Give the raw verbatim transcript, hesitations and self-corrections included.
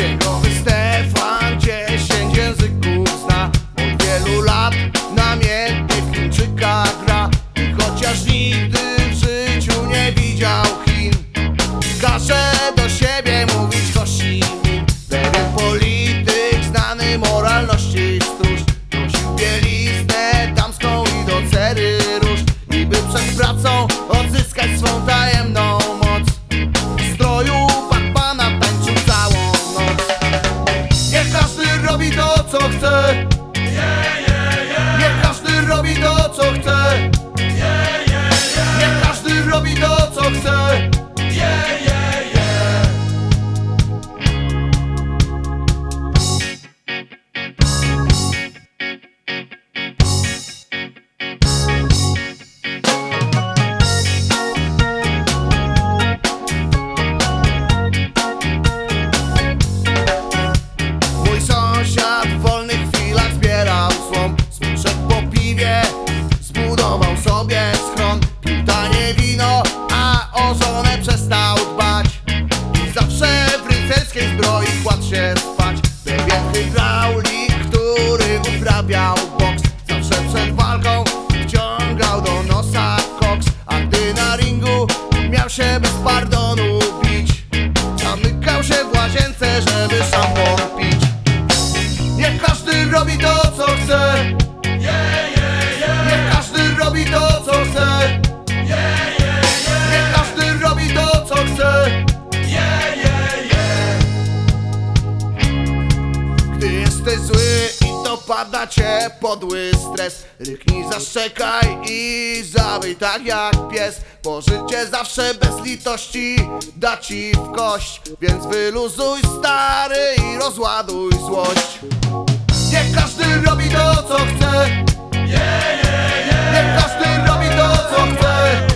Księgowy Stefan dziesięć języków zna. Od wielu lat namiętnie w Chińczyka gra. I chociaż nigdy w życiu nie widział Chin, każe do siebie mówić Ho Chi Minh. Pewien polityk znany moralności stróż nosił bieliznę damską i do cery róż, i by przed pracą odzyskać swą tajemną moc, w stroju Batmana tańczył całą noc. Niech każdy robi to, co chce. Niech każdy robi to, co chce. Niech każdy robi to, co chce. Mój sąsiad w wolnych chwilach zbierał słom. Smuszek po piwie zbudował sobie schron. Pił tanie wino, a o żonę przestał dbać. I zawsze w rycerskiej zbroi kładł się spać. Pewien hydraulik, który uprawiał boks, zawsze przed walką wciągał do nosa koks. A gdy na ringu miał się bez pardonu bić, zamykał się w łazience, żeby szampon pić. Niech każdy robi to, co chce. Niech każdy robi to, co chce. Niech każdy robi to, co chce. Gdy jesteś zły i dopada cię podły stres, ryknij, zaszczekaj i zawyj tak jak pies, bo życie zawsze bez litości da ci w kość. Więc wyluzuj, stary, i rozładuj złość. Niech każdy robi to, co chce. Niech każdy robi to, co chce.